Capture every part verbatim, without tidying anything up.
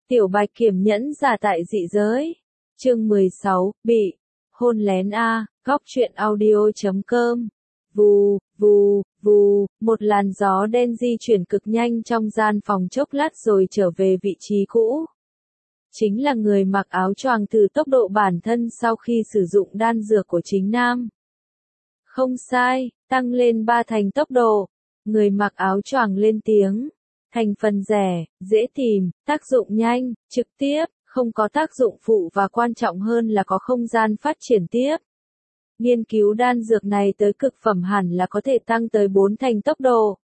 Tiểu Bạch Kiểm nhẫn giả tại dị giới. Chương mười sáu, bị hôn lén a, góc truyện audio chấm com. Vù, vù, vù, một làn gió đen di chuyển cực nhanh trong gian phòng chốc lát rồi trở về vị trí cũ. Chính là người mặc áo choàng từ tốc độ bản thân sau khi sử dụng đan dược của chính nam. Không sai, tăng lên ba thành tốc độ. Người mặc áo choàng lên tiếng. Thành phần rẻ, dễ tìm, tác dụng nhanh, trực tiếp, không có tác dụng phụ và quan trọng hơn là có không gian phát triển tiếp. Nghiên cứu đan dược này tới cực phẩm hẳn là có thể tăng tới bốn thành tốc độ.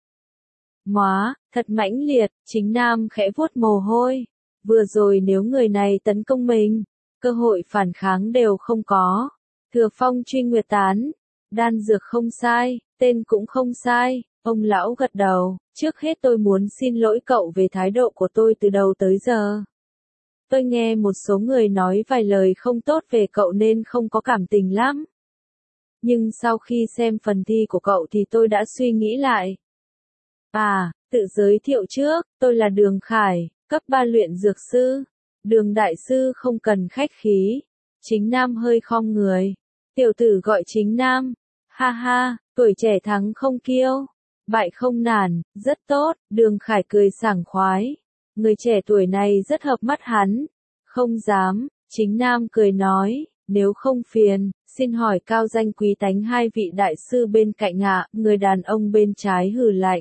Móa, thật mãnh liệt, chính nam khẽ vuốt mồ hôi. Vừa rồi nếu người này tấn công mình, cơ hội phản kháng đều không có. Thừa Phong truy nguyệt tán, đan dược không sai, tên cũng không sai. Ông lão gật đầu, trước hết tôi muốn xin lỗi cậu về thái độ của tôi từ đầu tới giờ. Tôi nghe một số người nói vài lời không tốt về cậu nên không có cảm tình lắm. Nhưng sau khi xem phần thi của cậu thì tôi đã suy nghĩ lại. À, tự giới thiệu trước, tôi là Đường Khải, cấp ba luyện dược sư. Đường đại sư không cần khách khí. Chính nam hơi khom người. Tiểu tử gọi chính nam. Ha ha, tuổi trẻ thắng không kiêu. Bại không nản, rất tốt, Đường Khải cười sảng khoái. Người trẻ tuổi này rất hợp mắt hắn. Không dám, chính nam cười nói, nếu không phiền, xin hỏi cao danh quý tánh hai vị đại sư bên cạnh ạ, người đàn ông bên trái hừ lạnh.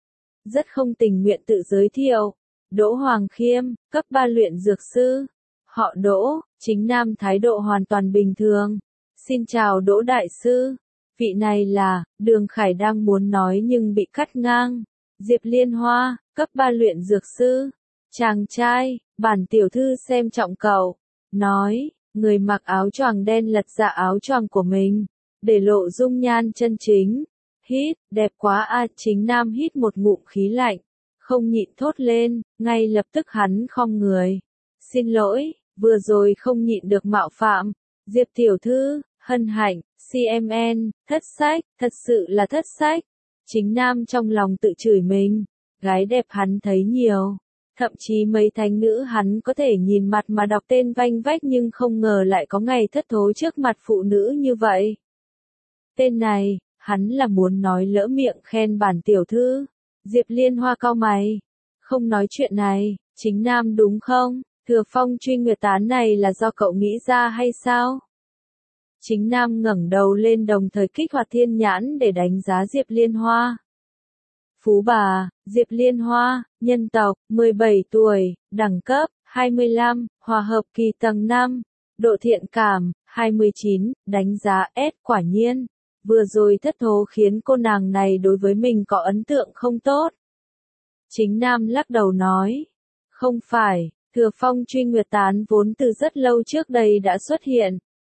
Rất không tình nguyện tự giới thiệu. Đỗ Hoàng Khiêm, cấp ba luyện dược sư. Họ Đỗ, chính nam thái độ hoàn toàn bình thường. Xin chào Đỗ đại sư. Vị này là, Đường Khải đang muốn nói nhưng bị cắt ngang. Diệp Liên Hoa, cấp ba luyện dược sư. Chàng trai, bản tiểu thư xem trọng cậu. Nói, người mặc áo choàng đen lật dạ áo choàng của mình. Để lộ dung nhan chân chính. Hít, đẹp quá a, chính nam hít một ngụm khí lạnh. Không nhịn thốt lên, ngay lập tức hắn khom người. Xin lỗi, vừa rồi không nhịn được mạo phạm. Diệp tiểu thư, hân hạnh. xê em en, thất sách, thật sự là thất sách. Chính nam trong lòng tự chửi mình, gái đẹp hắn thấy nhiều. Thậm chí mấy thánh nữ hắn có thể nhìn mặt mà đọc tên vanh vách nhưng không ngờ lại có ngày thất thố trước mặt phụ nữ như vậy. Tên này, hắn là muốn nói lỡ miệng khen bản tiểu thư. Diệp Liên Hoa cau mày. Không nói chuyện này, chính nam đúng không? Thừa Phong truy nguyệt tán này là do cậu nghĩ ra hay sao? Chính nam ngẩng đầu lên đồng thời kích hoạt thiên nhãn để đánh giá Diệp Liên Hoa. Phú bà, Diệp Liên Hoa, nhân tộc, mười bảy tuổi, đẳng cấp, hai mươi lăm, hòa hợp kỳ tầng năm, độ thiện cảm, hai mươi chín, đánh giá S quả nhiên. Vừa rồi thất thố khiến cô nàng này đối với mình có ấn tượng không tốt. Chính nam lắc đầu nói. Không phải, Thừa Phong truy nguyệt tán vốn từ rất lâu trước đây đã xuất hiện.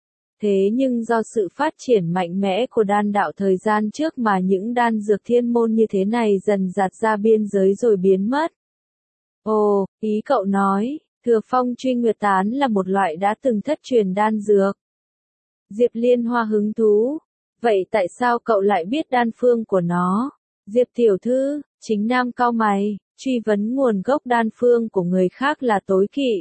Thế nhưng do sự phát triển mạnh mẽ của đan đạo thời gian trước mà những đan dược thiên môn như thế này dần dạt ra biên giới rồi biến mất. Ồ, ý cậu nói, Thừa Phong truy nguyệt tán là một loại đã từng thất truyền đan dược. Diệp Liên Hoa hứng thú. Vậy tại sao cậu lại biết đan phương của nó? Diệp tiểu thư, chính nam cau mày, truy vấn nguồn gốc đan phương của người khác là tối kỵ.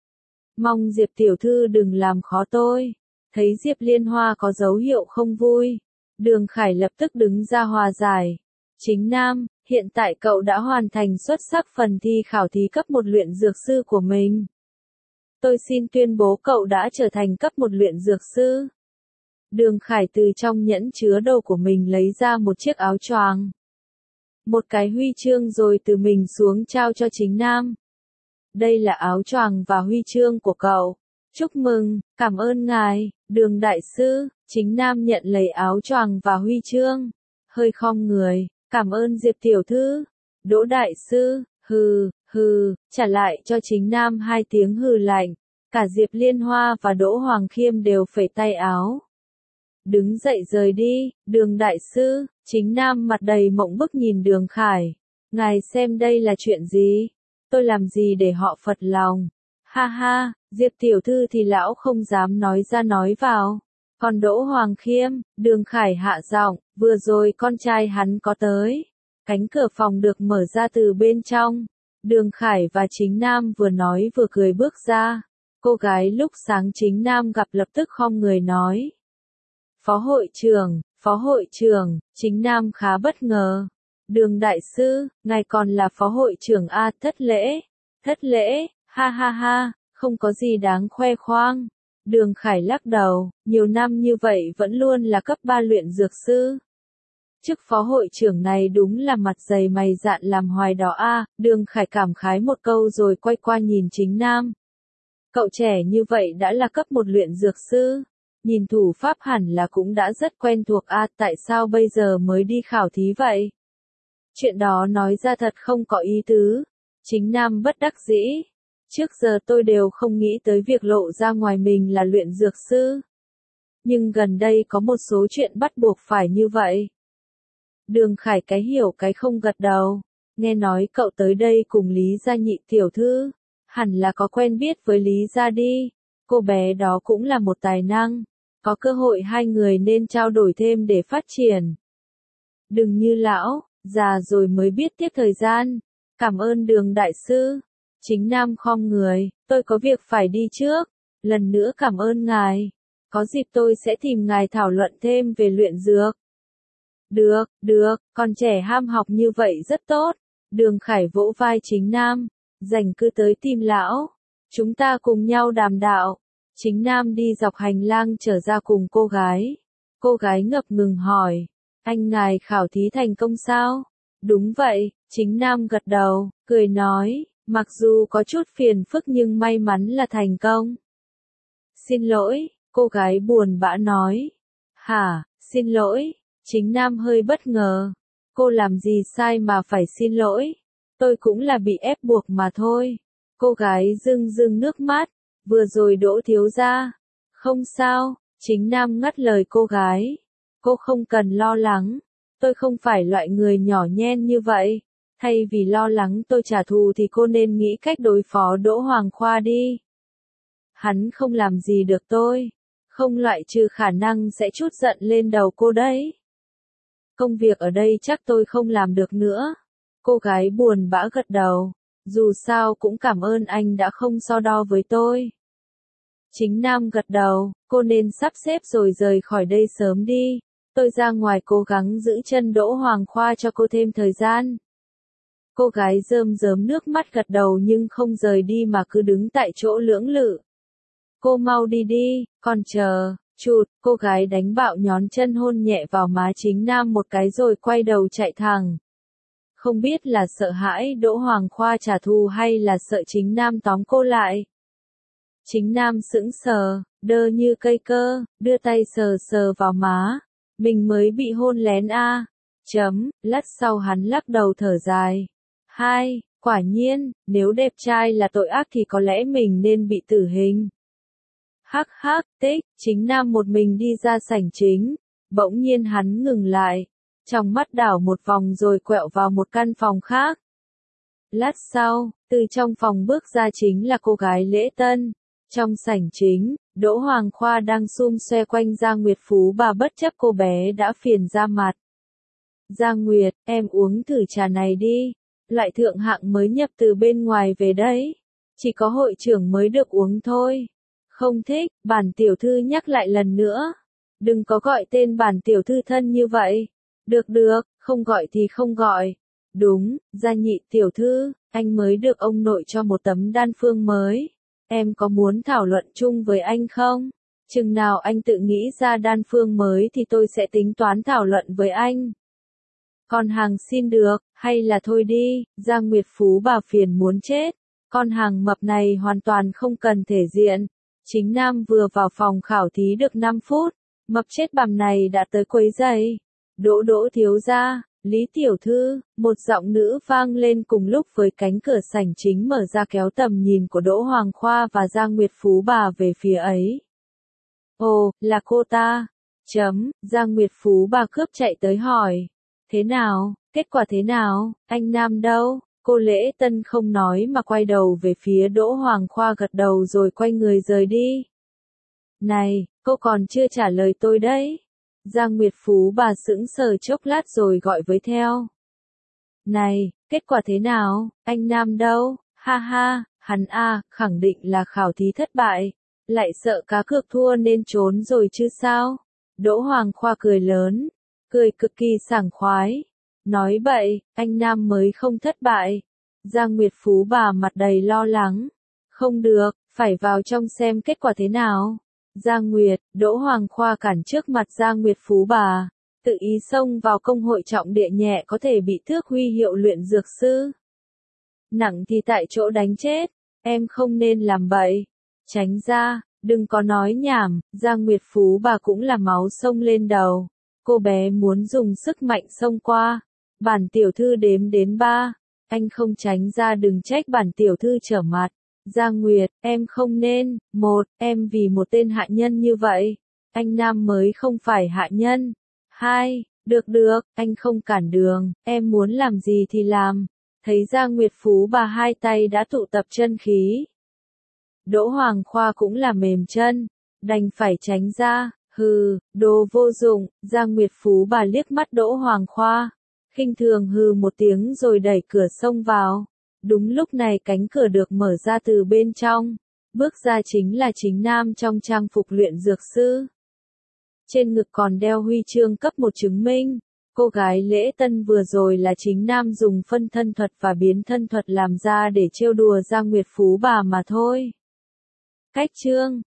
Mong Diệp tiểu thư đừng làm khó tôi. Thấy Diệp Liên Hoa có dấu hiệu không vui, Đường Khải lập tức đứng ra hòa giải. Chính nam, hiện tại cậu đã hoàn thành xuất sắc phần thi khảo thí cấp một luyện dược sư của mình. Tôi xin tuyên bố cậu đã trở thành cấp một luyện dược sư. Đường Khải từ trong nhẫn chứa đồ của mình lấy ra một chiếc áo choàng. Một cái huy chương rồi từ mình xuống trao cho chính nam. Đây là áo choàng và huy chương của cậu. Chúc mừng, cảm ơn ngài, Đường đại sư. Chính nam nhận lấy áo choàng và huy chương. Hơi khom người, cảm ơn Diệp tiểu thư. Đỗ đại sư, hừ, hừ, trả lại cho chính nam hai tiếng hừ lạnh. Cả Diệp Liên Hoa và Đỗ Hoàng Khiêm đều phẩy tay áo. Đứng dậy rời đi, Đường đại sư. Chính nam mặt đầy mộng bức nhìn Đường Khải. Ngài xem đây là chuyện gì? Tôi làm gì để họ phật lòng? Ha ha, Diệp tiểu thư thì lão không dám nói ra nói vào. Còn Đỗ Hoàng Khiêm, Đường Khải hạ giọng, vừa rồi con trai hắn có tới. Cánh cửa phòng được mở ra từ bên trong. Đường Khải và Chính Nam vừa nói vừa cười bước ra. Cô gái lúc sáng Chính Nam gặp lập tức khom người nói. Phó hội trưởng, phó hội trưởng, Chính Nam khá bất ngờ. Đường đại sư, ngài còn là phó hội trưởng a, thất lễ, thất lễ, ha ha ha, không có gì đáng khoe khoang. Đường Khải lắc đầu, nhiều năm như vậy vẫn luôn là cấp ba luyện dược sư. Chức phó hội trưởng này đúng là mặt dày mày dạn làm hoài đó a. Đường Khải cảm khái một câu rồi quay qua nhìn Chính Nam. Cậu trẻ như vậy đã là cấp một luyện dược sư. Nhìn thủ pháp hẳn là cũng đã rất quen thuộc a, tại sao bây giờ mới đi khảo thí vậy? Chuyện đó nói ra thật không có ý tứ. Chính Nam bất đắc dĩ. Trước giờ tôi đều không nghĩ tới việc lộ ra ngoài mình là luyện dược sư. Nhưng gần đây có một số chuyện bắt buộc phải như vậy. Đường Khải cái hiểu cái không gật đầu. Nghe nói cậu tới đây cùng Lý Gia Nhị tiểu thư. Hẳn là có quen biết với Lý Gia đi. Cô bé đó cũng là một tài năng. Có cơ hội hai người nên trao đổi thêm để phát triển. Đừng như lão, già rồi mới biết tiếc thời gian. Cảm ơn Đường đại sư. Chính Nam khom người, tôi có việc phải đi trước. Lần nữa cảm ơn ngài. Có dịp tôi sẽ tìm ngài thảo luận thêm về luyện dược. Được, được, con trẻ ham học như vậy rất tốt. Đường Khải vỗ vai Chính Nam. Dành cứ tới tìm lão. Chúng ta cùng nhau đàm đạo. Chính Nam đi dọc hành lang trở ra cùng cô gái. Cô gái ngập ngừng hỏi. Anh ngài khảo thí thành công sao? Đúng vậy, Chính Nam gật đầu, cười nói. Mặc dù có chút phiền phức nhưng may mắn là thành công. Xin lỗi, cô gái buồn bã nói. Hả, xin lỗi, Chính Nam hơi bất ngờ. Cô làm gì sai mà phải xin lỗi? Tôi cũng là bị ép buộc mà thôi. Cô gái rưng rưng nước mắt, vừa rồi Đỗ thiếu gia. Không sao, Chính Nam ngắt lời cô gái. Cô không cần lo lắng, tôi không phải loại người nhỏ nhen như vậy. Thay vì lo lắng tôi trả thù thì cô nên nghĩ cách đối phó Đỗ Hoàng Khoa đi. Hắn không làm gì được tôi, không loại trừ khả năng sẽ trút giận lên đầu cô đấy. Công việc ở đây chắc tôi không làm được nữa. Cô gái buồn bã gật đầu, dù sao cũng cảm ơn anh đã không so đo với tôi. Chính Nam gật đầu, cô nên sắp xếp rồi rời khỏi đây sớm đi. Tôi ra ngoài cố gắng giữ chân Đỗ Hoàng Khoa cho cô thêm thời gian. Cô gái rơm rớm nước mắt gật đầu nhưng không rời đi mà cứ đứng tại chỗ lưỡng lự. Cô mau đi đi, còn chờ, chụt, cô gái đánh bạo nhón chân hôn nhẹ vào má Chính Nam một cái rồi quay đầu chạy thẳng. Không biết là sợ hãi Đỗ Hoàng Khoa trả thù hay là sợ Chính Nam tóm cô lại. Chính Nam sững sờ, đơ như cây cơ, đưa tay sờ sờ vào má. Mình mới bị hôn lén a. Chấm, lát sau hắn lắc đầu thở dài. Hai, quả nhiên, nếu đẹp trai là tội ác thì có lẽ mình nên bị tử hình. Hắc hắc, tích, Chính Nam một mình đi ra sảnh chính. Bỗng nhiên hắn ngừng lại. Trong mắt đảo một vòng rồi quẹo vào một căn phòng khác. Lát sau, từ trong phòng bước ra chính là cô gái lễ tân. Trong sảnh chính, Đỗ Hoàng Khoa đang sum xoe quanh Giang Nguyệt Phú bà bất chấp cô bé đã phiền ra mặt. Giang Nguyệt, em uống thử trà này đi. Loại thượng hạng mới nhập từ bên ngoài về đấy. Chỉ có hội trưởng mới được uống thôi. Không thích, bản tiểu thư nhắc lại lần nữa. Đừng có gọi tên bản tiểu thư thân như vậy. Được được, không gọi thì không gọi. Đúng, Gia Nhị tiểu thư, anh mới được ông nội cho một tấm đan phương mới. Em có muốn thảo luận chung với anh không? Chừng nào anh tự nghĩ ra đan phương mới thì tôi sẽ tính toán thảo luận với anh. Con hàng xin được, hay là thôi đi, Giang Nguyệt Phú bà phiền muốn chết. Con hàng mập này hoàn toàn không cần thể diện. Chính Nam vừa vào phòng khảo thí được năm phút, mập chết bằm này đã tới quấy rầy. Đỗ Đỗ thiếu gia, Lý tiểu thư, một giọng nữ vang lên cùng lúc với cánh cửa sảnh chính mở ra kéo tầm nhìn của Đỗ Hoàng Khoa và Giang Nguyệt Phú bà về phía ấy. Ồ, là cô ta. Chấm, Giang Nguyệt Phú bà cướp chạy tới hỏi. Thế nào, kết quả thế nào, anh Nam đâu? Cô lễ tân không nói mà quay đầu về phía Đỗ Hoàng Khoa gật đầu rồi quay người rời đi. Này, cô còn chưa trả lời tôi đấy. Giang Nguyệt Phú bà sững sờ chốc lát rồi gọi với theo. Này, Kết quả thế nào, anh Nam đâu, ha ha, hắn a, khẳng định là khảo thí thất bại, lại sợ cá cược thua nên trốn rồi chứ sao. Đỗ Hoàng Khoa cười lớn, cười cực kỳ sảng khoái. Nói bậy, anh Nam mới không thất bại. Giang Nguyệt Phú bà mặt đầy lo lắng. Không được, phải vào trong xem kết quả thế nào. Giang Nguyệt, Đỗ Hoàng Khoa cản trước mặt Giang Nguyệt Phú bà. Tự ý xông vào công hội trọng địa nhẹ có thể bị tước huy hiệu luyện dược sư. Nặng thì tại chỗ đánh chết. Em không nên làm bậy. Tránh ra, đừng có nói nhảm. Giang Nguyệt Phú bà cũng là máu sông lên đầu. Cô bé muốn dùng sức mạnh xông qua. Bản tiểu thư đếm đến ba. Anh không tránh ra đừng trách bản tiểu thư trở mặt. Giang Nguyệt, em không nên. Một, em vì một tên hạ nhân như vậy. Anh Nam mới không phải hạ nhân. Hai, được được, anh không cản đường. Em muốn làm gì thì làm. Thấy Giang Nguyệt Phú bà hai tay đã tụ tập chân khí. Đỗ Hoàng Khoa cũng là mềm chân. Đành phải tránh ra. Hừ, đồ vô dụng. Giang Nguyệt Phú bà liếc mắt Đỗ Hoàng Khoa. Khinh thường hừ một tiếng rồi đẩy cửa xông vào. Đúng lúc này cánh cửa được mở ra từ bên trong. Bước ra chính là chính nam trong trang phục luyện dược sư. Trên ngực còn đeo huy chương cấp một chứng minh. Cô gái lễ tân vừa rồi là chính nam dùng phân thân thuật và biến thân thuật làm ra để trêu đùa Giang Nguyệt Phú bà mà thôi. Cách chương